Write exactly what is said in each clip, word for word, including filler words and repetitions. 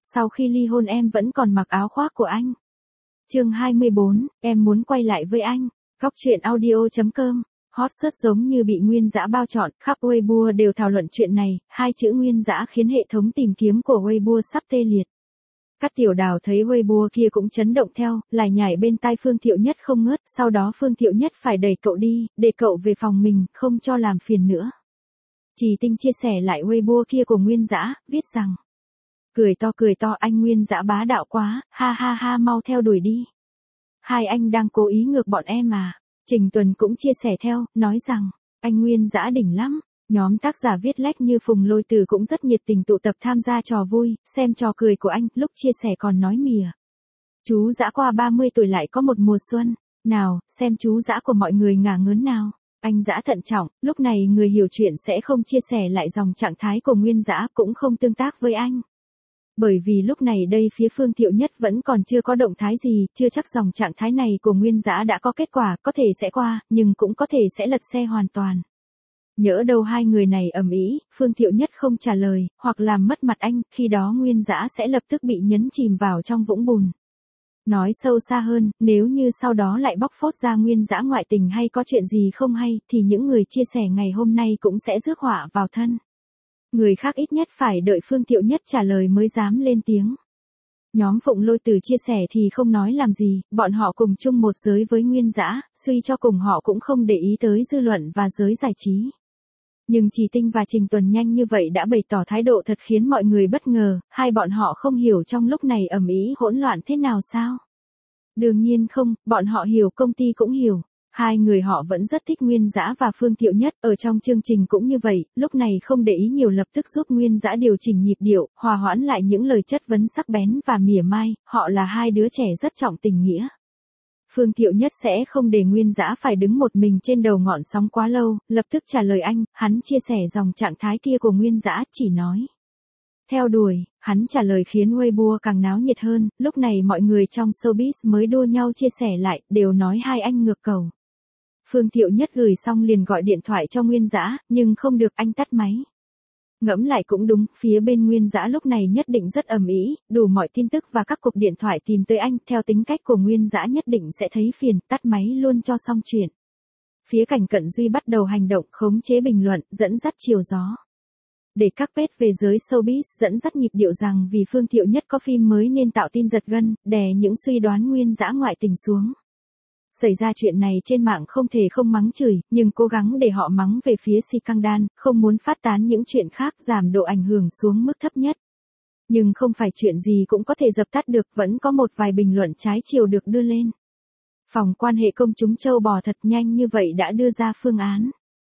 sau khi ly hôn em vẫn còn mặc áo khoác của anh. Chương hai mươi bốn, em muốn quay lại với anh. Góc truyện audio chấm com. Hot search giống như bị Nguyên Dã bao trọn, khắp Weibo đều thảo luận chuyện này, hai chữ Nguyên Dã khiến hệ thống tìm kiếm của Weibo sắp tê liệt. Các tiểu đào thấy Weibo kia cũng chấn động theo, lại nhảy bên tai Phương Thiệu Nhất không ngớt, sau đó Phương Thiệu Nhất phải đẩy cậu đi, để cậu về phòng mình, không cho làm phiền nữa. Trì Tinh chia sẻ lại Weibo kia của Nguyên Dã, viết rằng: cười to cười to anh Nguyên Dã bá đạo quá, ha ha ha mau theo đuổi đi. Hai anh đang cố ý ngược bọn em à. Trình Tuần cũng chia sẻ theo, nói rằng, anh Nguyên Dã đỉnh lắm. Nhóm tác giả viết lách như Phùng Lôi Từ cũng rất nhiệt tình tụ tập tham gia trò vui, xem trò cười của anh, lúc chia sẻ còn nói mỉa. Chú Dã qua ba mươi tuổi lại có một mùa xuân, nào, xem chú Dã của mọi người ngả ngớn nào. Anh Dã thận trọng, lúc này người hiểu chuyện sẽ không chia sẻ lại dòng trạng thái của Nguyên Dã cũng không tương tác với anh. Bởi vì lúc này đây phía Phương Thiệu Nhất vẫn còn chưa có động thái gì, chưa chắc dòng trạng thái này của Nguyên Dã đã có kết quả, có thể sẽ qua, nhưng cũng có thể sẽ lật xe hoàn toàn. Nhỡ đâu hai người này ầm ĩ, Phương Thiệu Nhất không trả lời, hoặc làm mất mặt anh, khi đó Nguyên Dã sẽ lập tức bị nhấn chìm vào trong vũng bùn. Nói sâu xa hơn, nếu như sau đó lại bóc phốt ra Nguyên Dã ngoại tình hay có chuyện gì không hay, thì những người chia sẻ ngày hôm nay cũng sẽ rước họa vào thân. Người khác ít nhất phải đợi Phương Thiệu Nhất trả lời mới dám lên tiếng. Nhóm Phụng Lôi Từ chia sẻ thì không nói làm gì, bọn họ cùng chung một giới với Nguyên Dã, suy cho cùng họ cũng không để ý tới dư luận và giới giải trí. Nhưng Trì Tinh và Trình Tuần nhanh như vậy đã bày tỏ thái độ thật khiến mọi người bất ngờ, hai bọn họ không hiểu trong lúc này ầm ĩ hỗn loạn thế nào sao? Đương nhiên không, bọn họ hiểu, công ty cũng hiểu. Hai người họ vẫn rất thích Nguyên Dã và Phương Thiệu Nhất, ở trong chương trình cũng như vậy, lúc này không để ý nhiều lập tức giúp Nguyên Dã điều chỉnh nhịp điệu, hòa hoãn lại những lời chất vấn sắc bén và mỉa mai, họ là hai đứa trẻ rất trọng tình nghĩa. Phương Thiệu Nhất sẽ không để Nguyên Dã phải đứng một mình trên đầu ngọn sóng quá lâu, lập tức trả lời anh, hắn chia sẻ dòng trạng thái kia của Nguyên Dã, chỉ nói theo đuổi, hắn trả lời khiến Weibo càng náo nhiệt hơn, lúc này mọi người trong showbiz mới đua nhau chia sẻ lại, đều nói hai anh ngược cầu. Phương Thiệu Nhất gửi xong liền gọi điện thoại cho Nguyên Dã, nhưng không được, anh tắt máy. Ngẫm lại cũng đúng, phía bên Nguyên Dã lúc này nhất định rất ầm ĩ, đủ mọi tin tức và các cuộc điện thoại tìm tới anh, theo tính cách của Nguyên Dã nhất định sẽ thấy phiền, tắt máy luôn cho xong chuyện. Phía Cảnh Cận Duy bắt đầu hành động, khống chế bình luận, dẫn dắt chiều gió. Để các page về giới showbiz dẫn dắt nhịp điệu rằng vì Phương Thiệu Nhất có phim mới nên tạo tin giật gân, đè những suy đoán Nguyên Dã ngoại tình xuống. Xảy ra chuyện này trên mạng không thể không mắng chửi, nhưng cố gắng để họ mắng về phía Si Căng Đan, không muốn phát tán những chuyện khác, giảm độ ảnh hưởng xuống mức thấp nhất. Nhưng không phải chuyện gì cũng có thể dập tắt được, vẫn có một vài bình luận trái chiều được đưa lên. Phòng quan hệ công chúng châu bò thật nhanh như vậy đã đưa ra phương án.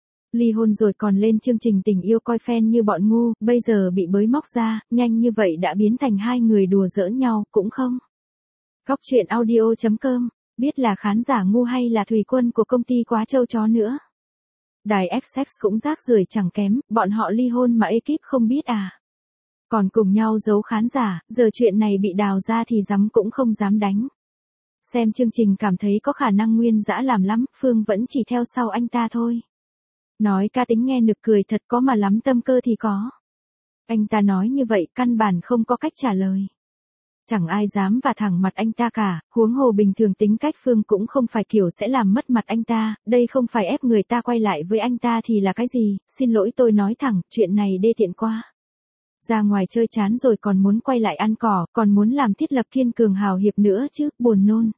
Ly hôn rồi còn lên chương trình tình yêu coi fan như bọn ngu, bây giờ bị bới móc ra, nhanh như vậy đã biến thành hai người đùa giỡn nhau, cũng không. Góc truyện audio chấm com. Biết là khán giả ngu hay là thủy quân của công ty quá trâu chó nữa. Đài Essex cũng rác rưởi chẳng kém, bọn họ ly hôn mà ekip không biết à. Còn cùng nhau giấu khán giả, giờ chuyện này bị đào ra thì dám cũng không dám đánh. Xem chương trình cảm thấy có khả năng Nguyên Dã làm lắm, Phương vẫn chỉ theo sau anh ta thôi. Nói ca tính nghe nực cười thật, có mà lắm tâm cơ thì có. Anh ta nói như vậy căn bản không có cách trả lời. Chẳng ai dám vả thẳng mặt anh ta cả, huống hồ bình thường tính cách Phương cũng không phải kiểu sẽ làm mất mặt anh ta, đây không phải ép người ta quay lại với anh ta thì là cái gì, xin lỗi tôi nói thẳng, chuyện này đê tiện quá. Ra ngoài chơi chán rồi còn muốn quay lại ăn cỏ, còn muốn làm thiết lập kiên cường hào hiệp nữa chứ, buồn nôn.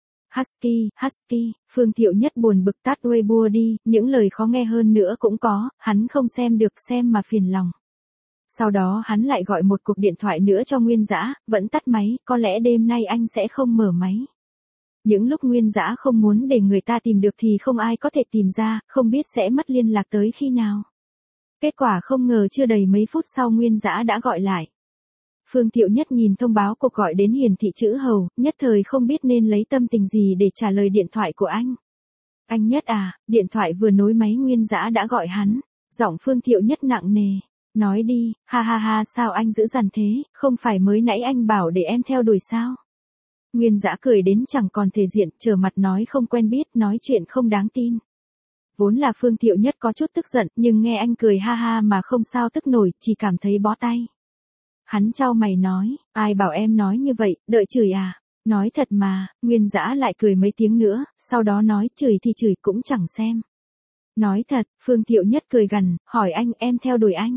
Husky, Husky, Phương Thiệu Nhất buồn bực tắt Weibo đi, những lời khó nghe hơn nữa cũng có, hắn không xem được xem mà phiền lòng. Sau đó hắn lại gọi một cuộc điện thoại nữa cho Nguyên Dã, vẫn tắt máy, có lẽ đêm nay anh sẽ không mở máy. Những lúc Nguyên Dã không muốn để người ta tìm được thì không ai có thể tìm ra, không biết sẽ mất liên lạc tới khi nào. Kết quả không ngờ chưa đầy mấy phút sau Nguyên Dã đã gọi lại. Phương Thiệu Nhất nhìn thông báo cuộc gọi đến hiển thị chữ hầu, nhất thời không biết nên lấy tâm tình gì để trả lời điện thoại của anh. Anh Nhất à, điện thoại vừa nối máy Nguyên Dã đã gọi hắn, giọng Phương Thiệu Nhất nặng nề. Nói đi, ha ha ha sao anh dữ dằn thế, không phải mới nãy anh bảo để em theo đuổi sao? Nguyên Dã cười đến chẳng còn thể diện, trở mặt nói không quen biết, nói chuyện không đáng tin. Vốn là Phương Thiệu Nhất có chút tức giận, nhưng nghe anh cười ha ha mà không sao tức nổi, chỉ cảm thấy bó tay. Hắn chau mày nói, ai bảo em nói như vậy, đợi chửi à? Nói thật mà, Nguyên Dã lại cười mấy tiếng nữa, sau đó nói chửi thì chửi cũng chẳng xem. Nói thật, Phương Thiệu Nhất cười gằn, hỏi anh em theo đuổi anh.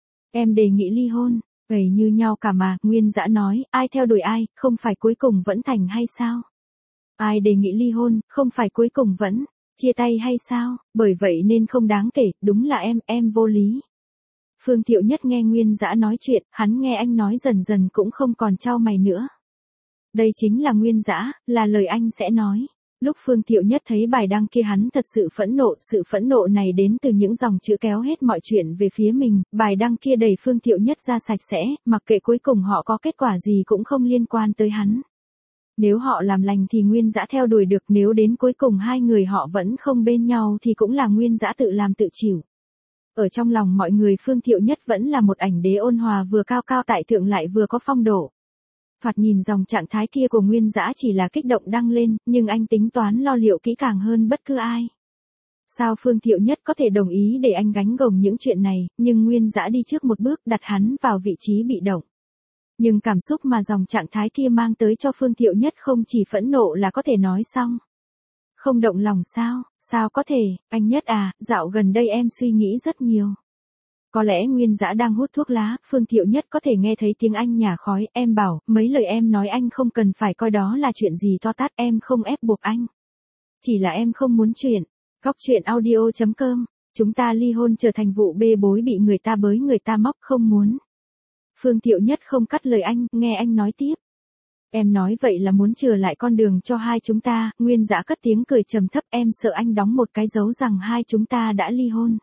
Em đề nghị ly hôn, gầy như nhau cả mà, Nguyên Dã nói, ai theo đuổi ai, không phải cuối cùng vẫn thành hay sao? Ai đề nghị ly hôn, không phải cuối cùng vẫn chia tay hay sao, bởi vậy nên không đáng kể, đúng là em, em vô lý. Phương Thiệu Nhất nghe Nguyên Dã nói chuyện, hắn nghe anh nói dần dần cũng không còn chau mày nữa. Đây chính là Nguyên Dã, là lời anh sẽ nói. Lúc Phương Thiệu Nhất thấy bài đăng kia hắn thật sự phẫn nộ, sự phẫn nộ này đến từ những dòng chữ kéo hết mọi chuyện về phía mình, bài đăng kia đẩy Phương Thiệu Nhất ra sạch sẽ, mặc kệ cuối cùng họ có kết quả gì cũng không liên quan tới hắn. Nếu họ làm lành thì Nguyên Dã theo đuổi được, nếu đến cuối cùng hai người họ vẫn không bên nhau thì cũng là Nguyên Dã tự làm tự chịu. Ở trong lòng mọi người Phương Thiệu Nhất vẫn là một ảnh đế ôn hòa vừa cao cao tại thượng lại vừa có phong độ. Thoạt nhìn dòng trạng thái kia của Nguyên Dã chỉ là kích động đăng lên, nhưng anh tính toán lo liệu kỹ càng hơn bất cứ ai. Sao Phương Thiệu Nhất có thể đồng ý để anh gánh gồng những chuyện này, nhưng Nguyên Dã đi trước một bước đặt hắn vào vị trí bị động. Nhưng cảm xúc mà dòng trạng thái kia mang tới cho Phương Thiệu Nhất không chỉ phẫn nộ là có thể nói xong. Không động lòng sao, sao có thể, anh Nhất à, dạo gần đây em suy nghĩ rất nhiều. Có lẽ Nguyên Dã đang hút thuốc lá, Phương Thiệu Nhất có thể nghe thấy tiếng anh nhả khói, em bảo, mấy lời em nói anh không cần phải coi đó là chuyện gì to tát, em không ép buộc anh. Chỉ là em không muốn chuyện. Góc truyện audio chấm com, chúng ta ly hôn trở thành vụ bê bối bị người ta bới người ta móc không muốn. Phương Thiệu Nhất không cắt lời anh, nghe anh nói tiếp. Em nói vậy là muốn chừa lại con đường cho hai chúng ta, Nguyên Dã cất tiếng cười trầm thấp, em sợ anh đóng một cái dấu rằng hai chúng ta đã ly hôn.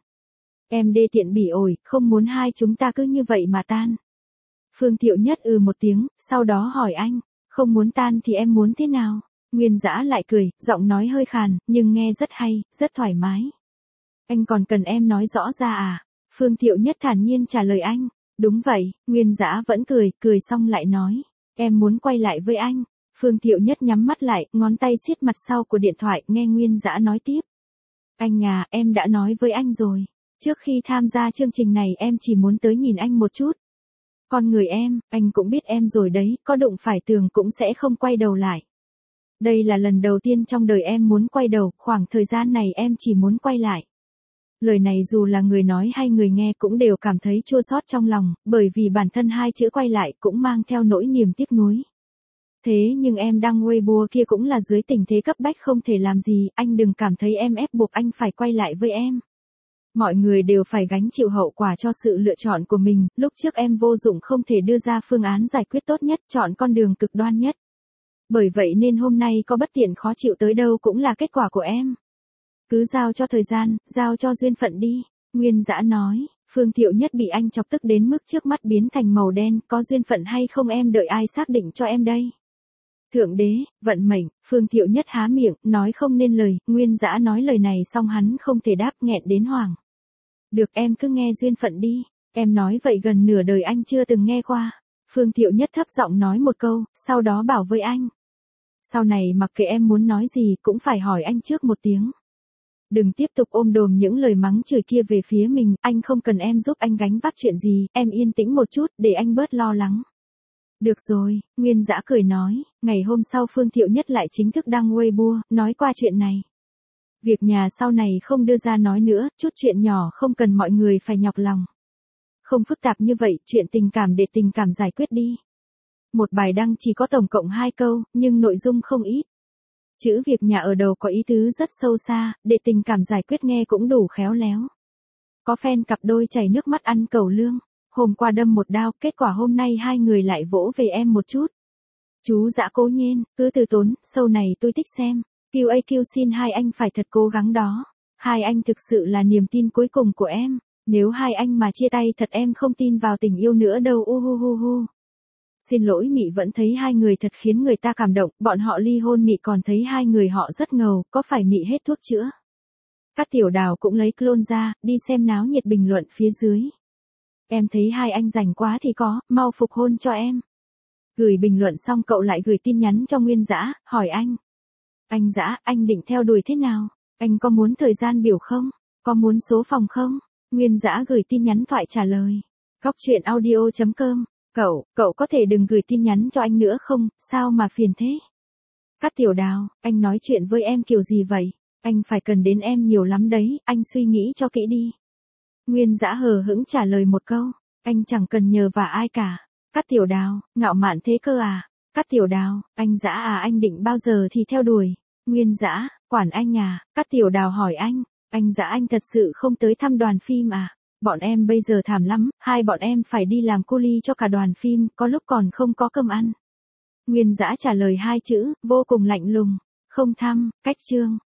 Em đê tiện bỉ ổi, không muốn hai chúng ta cứ như vậy mà tan. Phương Thiệu Nhất ừ một tiếng, sau đó hỏi anh, không muốn tan thì em muốn thế nào? Nguyên Dã lại cười, giọng nói hơi khàn, nhưng nghe rất hay, rất thoải mái. Anh còn cần em nói rõ ra à? Phương Thiệu Nhất thản nhiên trả lời anh. Đúng vậy, Nguyên Dã vẫn cười, cười xong lại nói, em muốn quay lại với anh. Phương Thiệu Nhất nhắm mắt lại, ngón tay siết mặt sau của điện thoại, nghe Nguyên Dã nói tiếp. Anh à, em đã nói với anh rồi. Trước khi tham gia chương trình này em chỉ muốn tới nhìn anh một chút. Con người em, anh cũng biết em rồi đấy, có đụng phải tường cũng sẽ không quay đầu lại. Đây là lần đầu tiên trong đời em muốn quay đầu, khoảng thời gian này em chỉ muốn quay lại. Lời này dù là người nói hay người nghe cũng đều cảm thấy chua xót trong lòng, bởi vì bản thân hai chữ quay lại cũng mang theo nỗi niềm tiếc nuối. Thế nhưng em đăng Weibo kia cũng là dưới tình thế cấp bách không thể làm gì, anh đừng cảm thấy em ép buộc anh phải quay lại với em. Mọi người đều phải gánh chịu hậu quả cho sự lựa chọn của mình, lúc trước em vô dụng không thể đưa ra phương án giải quyết tốt nhất, chọn con đường cực đoan nhất. Bởi vậy nên hôm nay có bất tiện khó chịu tới đâu cũng là kết quả của em. Cứ giao cho thời gian, giao cho duyên phận đi, Nguyên Dã nói. Phương Thiệu Nhất bị anh chọc tức đến mức trước mắt biến thành màu đen, có duyên phận hay không em đợi ai xác định cho em đây? Thượng đế, vận mệnh, Phương Thiệu Nhất há miệng, nói không nên lời, Nguyên Dã nói lời này xong hắn không thể đáp, nghẹn đến hoảng. Được em cứ nghe duyên phận đi, em nói vậy gần nửa đời anh chưa từng nghe qua. Phương Thiệu Nhất thấp giọng nói một câu, sau đó bảo với anh. Sau này mặc kệ em muốn nói gì cũng phải hỏi anh trước một tiếng. Đừng tiếp tục ôm đồm những lời mắng chửi kia về phía mình, anh không cần em giúp anh gánh vác chuyện gì, em yên tĩnh một chút, để anh bớt lo lắng. Được rồi, Nguyên Dã cười nói, ngày hôm sau Phương Thiệu Nhất lại chính thức đăng Weibo, nói qua chuyện này. Việc nhà sau này không đưa ra nói nữa, chút chuyện nhỏ không cần mọi người phải nhọc lòng. Không phức tạp như vậy, chuyện tình cảm để tình cảm giải quyết đi. Một bài đăng chỉ có tổng cộng hai câu, nhưng nội dung không ít. Chữ việc nhà ở đầu có ý tứ rất sâu xa, để tình cảm giải quyết nghe cũng đủ khéo léo. Có fan cặp đôi chảy nước mắt ăn cẩu lương. Hôm qua đâm một đao, kết quả hôm nay hai người lại vỗ về em một chút. Chú Dã cố nhiên, cứ từ tốn, sâu này tôi thích xem. quy a quy xin hai anh phải thật cố gắng đó. Hai anh thực sự là niềm tin cuối cùng của em. Nếu hai anh mà chia tay thật em không tin vào tình yêu nữa đâu uhuhuhu. Xin lỗi Mị vẫn thấy hai người thật khiến người ta cảm động, bọn họ ly hôn Mị còn thấy hai người họ rất ngầu, có phải Mị hết thuốc chữa? Các tiểu đào cũng lấy clone ra, đi xem náo nhiệt bình luận phía dưới. Em thấy hai anh rảnh quá thì có, mau phục hôn cho em. Gửi bình luận xong cậu lại gửi tin nhắn cho Nguyên Dã, hỏi anh. Anh Dã, anh định theo đuổi thế nào? Anh có muốn thời gian biểu không? Có muốn số phòng không? Nguyên Dã gửi tin nhắn thoại trả lời. Góc truyện audio chấm com Cậu, cậu có thể đừng gửi tin nhắn cho anh nữa không, sao mà phiền thế? Cát Tiểu Đào, anh nói chuyện với em kiểu gì vậy? Anh phải cần đến em nhiều lắm đấy, anh suy nghĩ cho kỹ đi. Nguyên Dã hờ hững trả lời một câu, anh chẳng cần nhờ vả ai cả. Cát Tiểu Đào, ngạo mạn thế cơ à? Cát Tiểu Đào, anh Dã à, anh định bao giờ thì theo đuổi? Nguyên Dã, quản anh à? Cát Tiểu Đào hỏi anh, anh Dã anh thật sự không tới thăm đoàn phim à? Bọn em bây giờ thảm lắm, hai bọn em phải đi làm cu li cho cả đoàn phim, có lúc còn không có cơm ăn. Nguyên Dã trả lời hai chữ, vô cùng lạnh lùng, không thăm, cách chương.